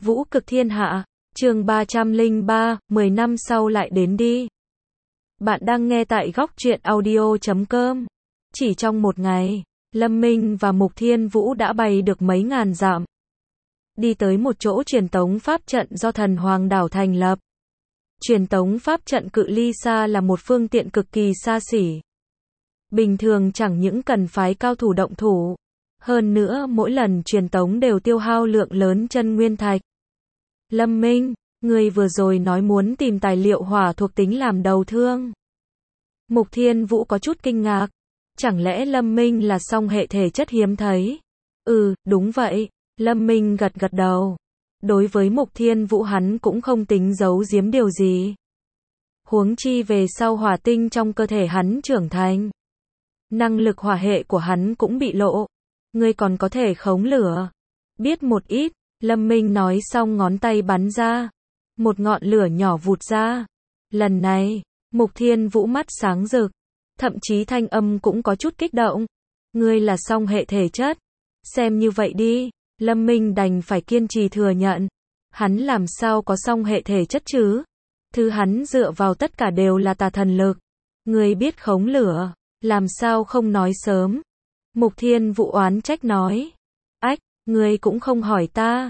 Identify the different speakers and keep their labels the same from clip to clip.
Speaker 1: Vũ cực thiên hạ, chương 303, 10 năm sau lại đến đi. Bạn đang nghe tại góc truyện audio.com. Chỉ trong một ngày, Lâm Minh và Mục Thiên Vũ đã bay được mấy ngàn dặm. Đi tới một chỗ truyền tống pháp trận do thần Hoàng đảo thành lập. Truyền tống pháp trận cự ly xa là một phương tiện cực kỳ xa xỉ. Bình thường chẳng những cần phái cao thủ động thủ. Hơn nữa mỗi lần truyền tống đều tiêu hao lượng lớn chân nguyên thạch. Lâm Minh, người vừa rồi nói muốn tìm tài liệu hỏa thuộc tính làm đầu thương. Mục Thiên Vũ có chút kinh ngạc. Chẳng lẽ Lâm Minh là song hệ thể chất hiếm thấy? Đúng vậy. Lâm Minh gật gật đầu. Đối với Mục Thiên Vũ hắn cũng không tính giấu giếm điều gì. Huống chi về sau hỏa tinh trong cơ thể hắn trưởng thành. Năng lực hỏa hệ của hắn cũng bị lộ. Ngươi còn có thể khống lửa. Biết một ít, Lâm Minh nói xong ngón tay bắn ra. Một ngọn lửa nhỏ vụt ra. Lần này, Mục Thiên Vũ mắt sáng rực. Thậm chí thanh âm cũng có chút kích động. Ngươi là song hệ thể chất. Xem như vậy đi. Lâm Minh đành phải kiên trì thừa nhận. Hắn làm sao có song hệ thể chất chứ? Thứ hắn dựa vào tất cả đều là tà thần lực. Ngươi biết khống lửa, làm sao không nói sớm? Mục Thiên Vũ oán trách nói. Ách, ngươi cũng không hỏi ta.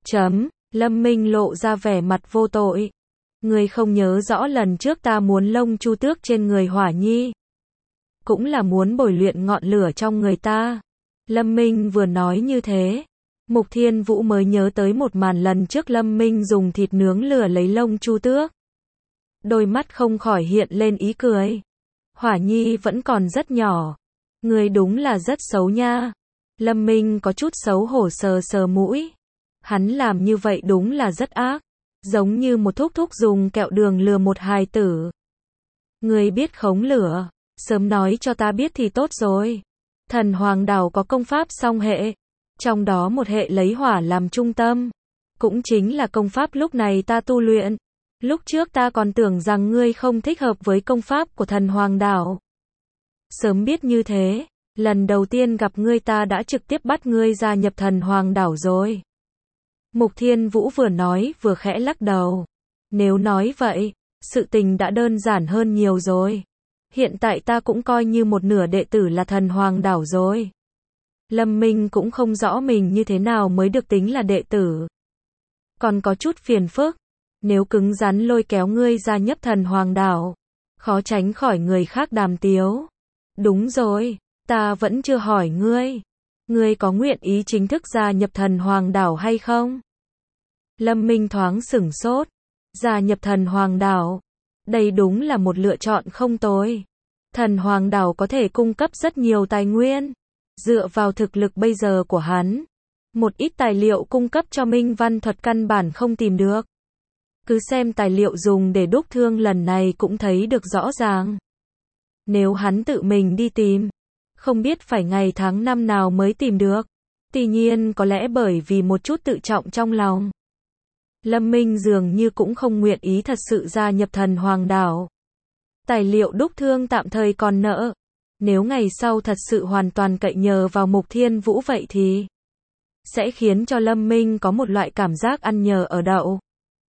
Speaker 1: Lâm Minh lộ ra vẻ mặt vô tội. Ngươi không nhớ rõ lần trước ta muốn lông chu tước trên người Hỏa Nhi. Cũng là muốn bồi luyện ngọn lửa trong người ta. Lâm Minh vừa nói như thế. Mục Thiên Vũ mới nhớ tới một màn lần trước Lâm Minh dùng thịt nướng lửa lấy lông chu tước. Đôi mắt không khỏi hiện lên ý cười. Hỏa Nhi vẫn còn rất nhỏ. Người đúng là rất xấu nha. Lâm Minh có chút xấu hổ sờ sờ mũi. Hắn làm như vậy đúng là rất ác. Giống như một thúc thúc dùng kẹo đường lừa một hài tử. Người biết khống lửa, sớm nói cho ta biết thì tốt rồi. Thần Hoàng đảo có công pháp song hệ. Trong đó một hệ lấy hỏa làm trung tâm. Cũng chính là công pháp lúc này ta tu luyện. Lúc trước ta còn tưởng rằng ngươi không thích hợp với công pháp của thần Hoàng đảo. Sớm biết như thế, lần đầu tiên gặp ngươi ta đã trực tiếp bắt ngươi gia nhập thần Hoàng đảo rồi. Mục Thiên Vũ vừa nói vừa khẽ lắc đầu. Nếu nói vậy, sự tình đã đơn giản hơn nhiều rồi. Hiện tại ta cũng coi như một nửa đệ tử là thần Hoàng đảo rồi. Lâm Minh cũng không rõ mình như thế nào mới được tính là đệ tử. Còn có chút phiền phức. Nếu cứng rắn lôi kéo ngươi gia nhập thần Hoàng đảo, khó tránh khỏi người khác đàm tiếu. Đúng rồi, ta vẫn chưa hỏi ngươi. Ngươi có nguyện ý chính thức gia nhập thần Hoàng đảo hay không? Lâm Minh thoáng sửng sốt. Gia nhập thần Hoàng đảo. Đây đúng là một lựa chọn không tồi. Thần Hoàng đảo có thể cung cấp rất nhiều tài nguyên. Dựa vào thực lực bây giờ của hắn, một ít tài liệu cung cấp cho Minh Văn thuật căn bản không tìm được. Cứ xem tài liệu dùng để đúc thương lần này cũng thấy được rõ ràng. Nếu hắn tự mình đi tìm, không biết phải ngày tháng năm nào mới tìm được. Tuy nhiên có lẽ bởi vì một chút tự trọng trong lòng, Lâm Minh dường như cũng không nguyện ý thật sự gia nhập thần Hoàng đảo. Tài liệu đúc thương tạm thời còn nợ. Nếu ngày sau thật sự hoàn toàn cậy nhờ vào Mục Thiên Vũ vậy thì sẽ khiến cho Lâm Minh có một loại cảm giác ăn nhờ ở đậu.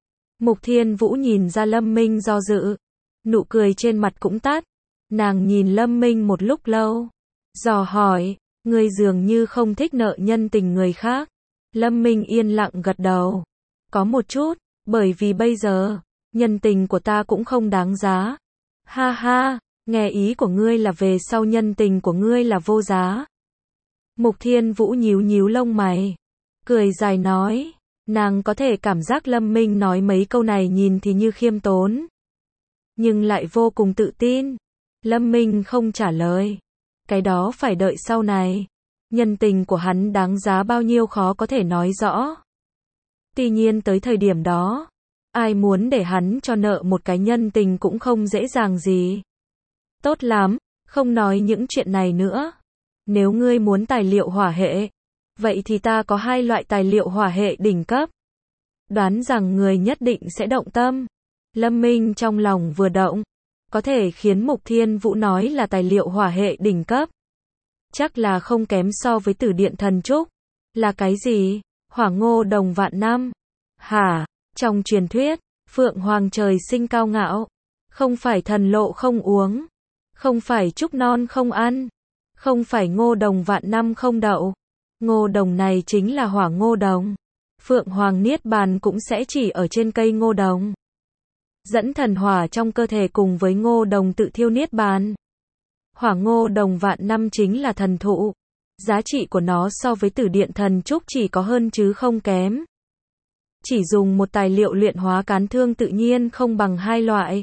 Speaker 1: Mục Thiên Vũ nhìn ra Lâm Minh do dự. Nụ cười trên mặt cũng tắt. Nàng nhìn Lâm Minh một lúc lâu. Dò hỏi, ngươi dường như không thích nợ nhân tình người khác. Lâm Minh yên lặng gật đầu. Có một chút, bởi vì bây giờ, nhân tình của ta cũng không đáng giá. Ha ha, nghe ý của ngươi là về sau nhân tình của ngươi là vô giá. Mục Thiên Vũ nhíu nhíu lông mày. Cười dài nói. Nàng có thể cảm giác Lâm Minh nói mấy câu này nhìn thì như khiêm tốn, nhưng lại vô cùng tự tin. Lâm Minh không trả lời. Cái đó phải đợi sau này. Nhân tình của hắn đáng giá bao nhiêu khó có thể nói rõ. Tuy nhiên tới thời điểm đó, ai muốn để hắn cho nợ một cái nhân tình cũng không dễ dàng gì. Tốt lắm, không nói những chuyện này nữa. Nếu ngươi muốn tài liệu hỏa hệ, vậy thì ta có 2 loại tài liệu hỏa hệ đỉnh cấp. Đoán rằng người nhất định sẽ động tâm. Lâm Minh trong lòng vừa động. Có thể khiến Mục Thiên Vũ nói là tài liệu hỏa hệ đỉnh cấp. Chắc là không kém so với Tử Điện Thần Trúc. Là cái gì? Hỏa Ngô Đồng Vạn Năm. Hả? Trong truyền thuyết, Phượng Hoàng trời sinh cao ngạo, không phải thần lộ không uống, không phải trúc non không ăn, không phải ngô đồng vạn năm không đậu. Ngô đồng này chính là hỏa ngô đồng. Phượng Hoàng niết bàn cũng sẽ chỉ ở trên cây ngô đồng. Dẫn thần hỏa trong cơ thể cùng với ngô đồng tự thiêu niết bàn. Hỏa ngô đồng vạn năm chính là thần thụ. Giá trị của nó so với tử điện thần trúc chỉ có hơn chứ không kém. Chỉ dùng một tài liệu luyện hóa cán thương tự nhiên không bằng hai loại.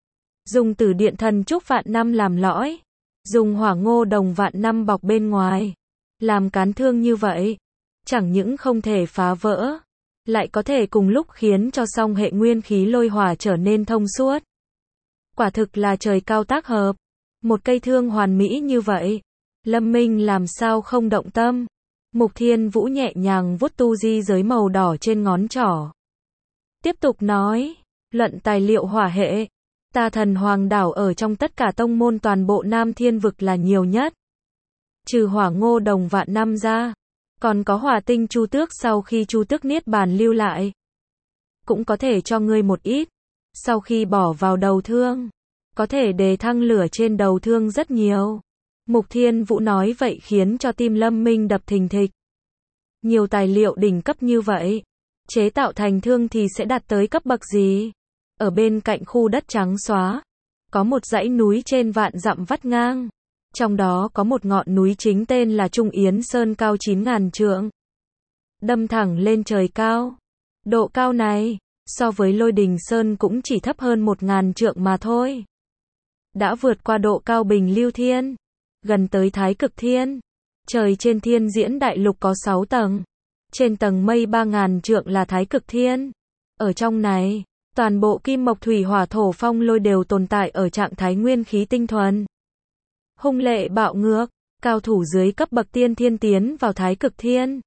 Speaker 1: Dùng tử điện thần trúc vạn năm làm lõi, dùng hỏa ngô đồng vạn năm bọc bên ngoài, làm cán thương như vậy, chẳng những không thể phá vỡ, lại có thể cùng lúc khiến cho song hệ nguyên khí lôi hỏa trở nên thông suốt. Quả thực là trời cao tác hợp. Một cây thương hoàn mỹ như vậy, Lâm Minh làm sao không động tâm. Mục Thiên Vũ nhẹ nhàng vuốt tu di giới màu đỏ trên ngón trỏ. Tiếp tục nói, luận tài liệu hỏa hệ, ta Thần Hoàng đảo ở trong tất cả tông môn toàn bộ Nam Thiên vực là nhiều nhất. Trừ hỏa ngô đồng vạn năm ra, còn có hỏa tinh Chu Tước sau khi Chu Tước niết bàn lưu lại. Cũng có thể cho ngươi một ít, sau khi bỏ vào đầu thương, có thể đề thăng lửa trên đầu thương rất nhiều. Mục Thiên Vũ nói vậy khiến cho tim Lâm Minh đập thình thịch. Nhiều tài liệu đỉnh cấp như vậy, chế tạo thành thương thì sẽ đạt tới cấp bậc gì? Ở bên cạnh khu đất trắng xóa, có một dãy núi trên vạn dặm vắt ngang. Trong đó có một ngọn núi chính tên là Trung Yến Sơn cao 9.000 trượng. Đâm thẳng lên trời cao. Độ cao này, so với Lôi Đình Sơn cũng chỉ thấp hơn 1.000 trượng mà thôi. Đã vượt qua độ cao Bình Lưu Thiên, gần tới Thái Cực Thiên. Trời trên Thiên Diễn Đại Lục có 6 tầng. Trên tầng mây 3.000 trượng là Thái Cực Thiên. Ở trong này, toàn bộ kim mộc thủy hỏa thổ phong lôi đều tồn tại ở trạng thái nguyên khí tinh thuần. Hung lệ bạo ngược, cao thủ dưới cấp bậc tiên thiên tiến vào Thái Cực Thiên,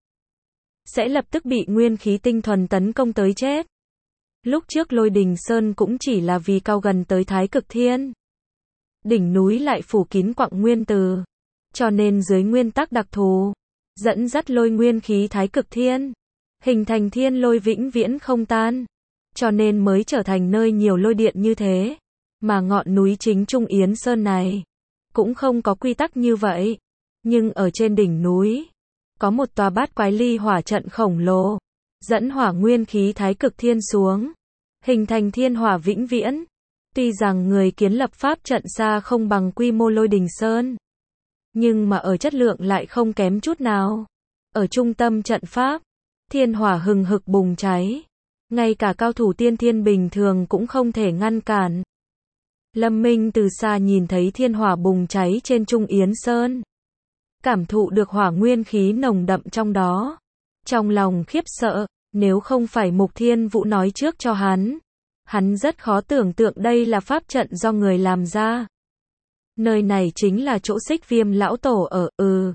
Speaker 1: sẽ lập tức bị nguyên khí tinh thuần tấn công tới chết. Lúc trước Lôi Đình Sơn cũng chỉ là vì cao gần tới Thái Cực Thiên. Đỉnh núi lại phủ kín quặng nguyên từ, cho nên dưới nguyên tắc đặc thù, dẫn dắt lôi nguyên khí Thái Cực Thiên, hình thành thiên lôi vĩnh viễn không tan, cho nên mới trở thành nơi nhiều lôi điện như thế. Mà ngọn núi chính Trung Yến Sơn này, cũng không có quy tắc như vậy. Nhưng ở trên đỉnh núi, có một tòa bát quái ly hỏa trận khổng lồ, dẫn hỏa nguyên khí Thái Cực Thiên xuống, hình thành thiên hỏa vĩnh viễn. Tuy rằng người kiến lập pháp trận xa không bằng quy mô Lôi Đình Sơn, nhưng mà ở chất lượng lại không kém chút nào. Ở trung tâm trận pháp, thiên hỏa hừng hực bùng cháy, ngay cả cao thủ tiên thiên bình thường cũng không thể ngăn cản. Lâm Minh từ xa nhìn thấy thiên hỏa bùng cháy trên Trung Yến Sơn, cảm thụ được hỏa nguyên khí nồng đậm trong đó, trong lòng khiếp sợ. Nếu không phải Mục Thiên Vũ nói trước cho hắn rất khó tưởng tượng đây là pháp trận do người làm ra. Nơi này chính là chỗ Xích Viêm lão tổ ở.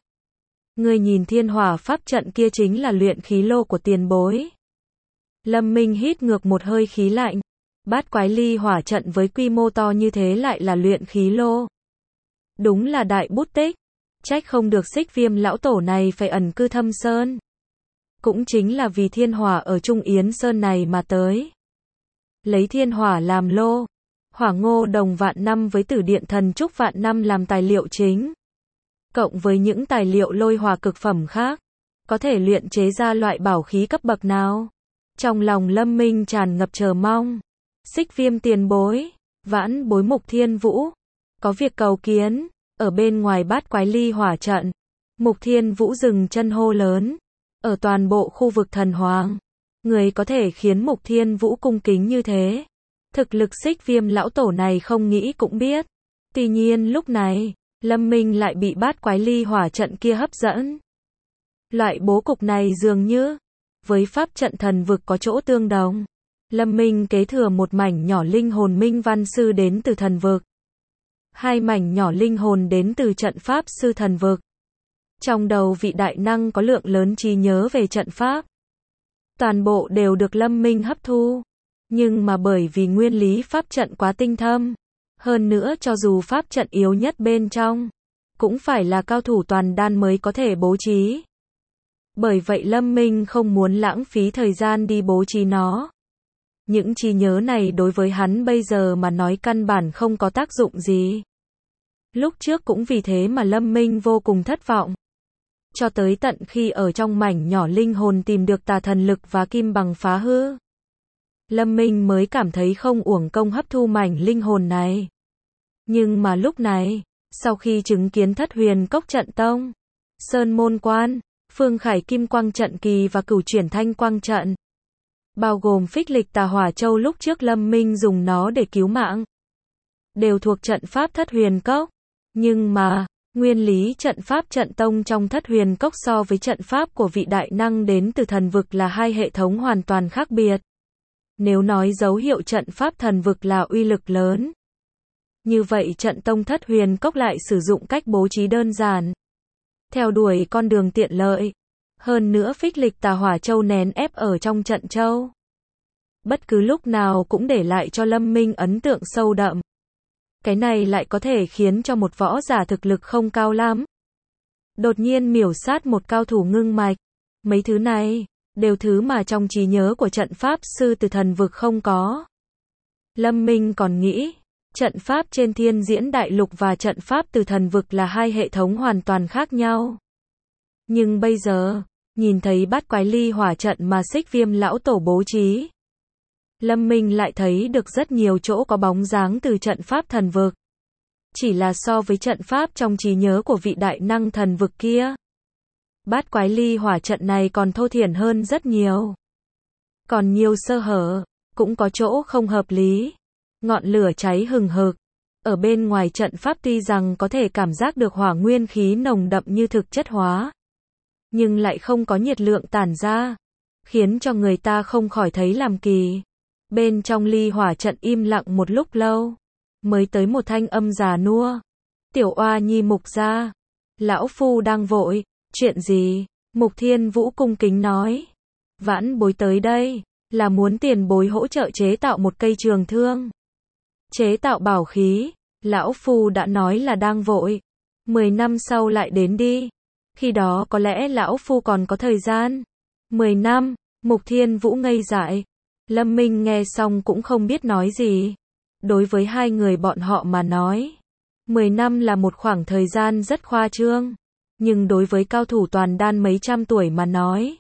Speaker 1: Ngươi nhìn thiên hỏa pháp trận kia chính là luyện khí lô của tiền bối. Lâm Minh hít ngược một hơi khí lạnh. Bát quái ly hỏa trận với quy mô to như thế lại là luyện khí lô. Đúng là đại bút tích. Trách không được Xích Viêm lão tổ này phải ẩn cư thâm sơn. Cũng chính là vì thiên hỏa ở Trung Yến Sơn này mà tới. Lấy thiên hỏa làm lô, hỏa ngô đồng vạn năm với tử điện thần trúc vạn năm làm tài liệu chính, cộng với những tài liệu lôi hỏa cực phẩm khác, có thể luyện chế ra loại bảo khí cấp bậc nào? Trong lòng Lâm Minh tràn ngập chờ mong. Xích Viêm tiền bối, vãn bối Mục Thiên Vũ, có việc cầu kiến. Ở bên ngoài bát quái ly hỏa trận, Mục Thiên Vũ dừng chân hô lớn. Ở toàn bộ khu vực thần hoàng, người có thể khiến Mục Thiên Vũ cung kính như thế, thực lực Xích Viêm lão tổ này không nghĩ cũng biết. Tuy nhiên lúc này, Lâm Minh lại bị bát quái ly hỏa trận kia hấp dẫn. Loại bố cục này dường như với pháp trận thần vực có chỗ tương đồng. Lâm Minh kế thừa một mảnh nhỏ linh hồn minh văn sư đến từ thần vực, hai mảnh nhỏ linh hồn đến từ trận pháp sư thần vực. Trong đầu vị đại năng có lượng lớn trí nhớ về trận pháp, toàn bộ đều được Lâm Minh hấp thu. Nhưng mà bởi vì nguyên lý pháp trận quá tinh thâm, hơn nữa cho dù pháp trận yếu nhất bên trong, cũng phải là cao thủ toàn đan mới có thể bố trí. Bởi vậy Lâm Minh không muốn lãng phí thời gian đi bố trí nó. Những trí nhớ này đối với hắn bây giờ mà nói căn bản không có tác dụng gì. Lúc trước cũng vì thế mà Lâm Minh vô cùng thất vọng. Cho tới tận khi ở trong mảnh nhỏ linh hồn tìm được tà thần lực và kim bằng phá hư, Lâm Minh mới cảm thấy không uổng công hấp thu mảnh linh hồn này. Nhưng mà lúc này, sau khi chứng kiến Thất Huyền Cốc trận tông, Sơn Môn Quan, Phương Khải Kim Quang trận kỳ và Cửu Chuyển Thanh Quang trận, bao gồm phích lịch tà hỏa châu lúc trước Lâm Minh dùng nó để cứu mạng, đều thuộc trận pháp Thất Huyền Cốc. Nhưng mà, nguyên lý trận pháp trận tông trong Thất Huyền Cốc so với trận pháp của vị đại năng đến từ thần vực là hai hệ thống hoàn toàn khác biệt. Nếu nói dấu hiệu trận pháp thần vực là uy lực lớn, như vậy trận tông Thất Huyền Cốc lại sử dụng cách bố trí đơn giản, theo đuổi con đường tiện lợi. Hơn nữa phích lịch tà hỏa châu nén ép ở trong trận châu, bất cứ lúc nào cũng để lại cho Lâm Minh ấn tượng sâu đậm. Cái này lại có thể khiến cho một võ giả thực lực không cao lắm đột nhiên miểu sát một cao thủ ngưng mạch. Mấy thứ này đều thứ mà trong trí nhớ của trận pháp sư từ thần vực không có. Lâm Minh còn nghĩ, trận pháp trên Thiên Diễn Đại Lục và trận pháp từ thần vực là hai hệ thống hoàn toàn khác nhau. Nhưng bây giờ, nhìn thấy Bát Quái Ly Hỏa trận mà Xích Viêm lão tổ bố trí, Lâm Minh lại thấy được rất nhiều chỗ có bóng dáng từ trận pháp thần vực. Chỉ là so với trận pháp trong trí nhớ của vị đại năng thần vực kia, Bát Quái Ly Hỏa trận này còn thô thiển hơn rất nhiều. Còn nhiều sơ hở, cũng có chỗ không hợp lý. Ngọn lửa cháy hừng hực. Ở bên ngoài trận pháp tuy rằng có thể cảm giác được hỏa nguyên khí nồng đậm như thực chất hóa, nhưng lại không có nhiệt lượng tản ra, khiến cho người ta không khỏi thấy làm kỳ. Bên trong ly hỏa trận im lặng một lúc lâu, mới tới một thanh âm già nua. Tiểu Oa Nhi Mục gia, lão phu đang vội. Chuyện gì? Mục Thiên Vũ cung kính nói. Vãn bối tới đây, là muốn tiền bối hỗ trợ chế tạo một cây trường thương. Chế tạo bảo khí, lão phu đã nói là đang vội. 10 năm sau lại đến đi. Khi đó có lẽ lão phu còn có thời gian. 10 năm, Mục Thiên Vũ ngây dại. Lâm Minh nghe xong cũng không biết nói gì. Đối với hai người bọn họ mà nói, 10 năm là một khoảng thời gian rất khoa trương. Nhưng đối với cao thủ toàn đan mấy trăm tuổi mà nói,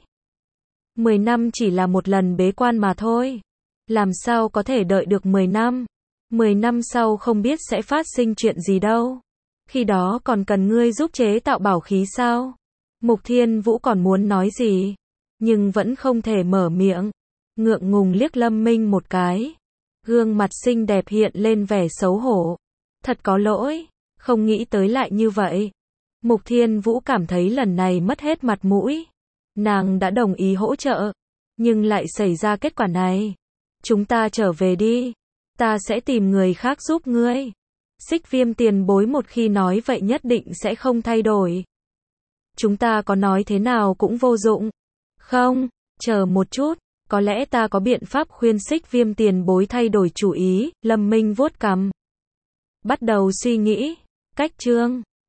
Speaker 1: 10 năm chỉ là một lần bế quan mà thôi. Làm sao có thể đợi được 10 năm? 10 năm sau không biết sẽ phát sinh chuyện gì đâu. Khi đó còn cần ngươi giúp chế tạo bảo khí sao? Mục Thiên Vũ còn muốn nói gì, nhưng vẫn không thể mở miệng. Ngượng ngùng liếc Lâm Minh một cái. Gương mặt xinh đẹp hiện lên vẻ xấu hổ. Thật có lỗi, không nghĩ tới lại như vậy. Mục Thiên Vũ cảm thấy lần này mất hết mặt mũi. Nàng đã đồng ý hỗ trợ, nhưng lại xảy ra kết quả này. Chúng ta trở về đi, ta sẽ tìm người khác giúp ngươi. Xích Viêm tiền bối một khi nói vậy nhất định sẽ không thay đổi. Chúng ta có nói thế nào cũng vô dụng. Không, chờ một chút, có lẽ ta có biện pháp khuyên Xích Viêm tiền bối thay đổi chủ ý. Lâm Minh vuốt cằm, bắt đầu suy nghĩ. Cách chương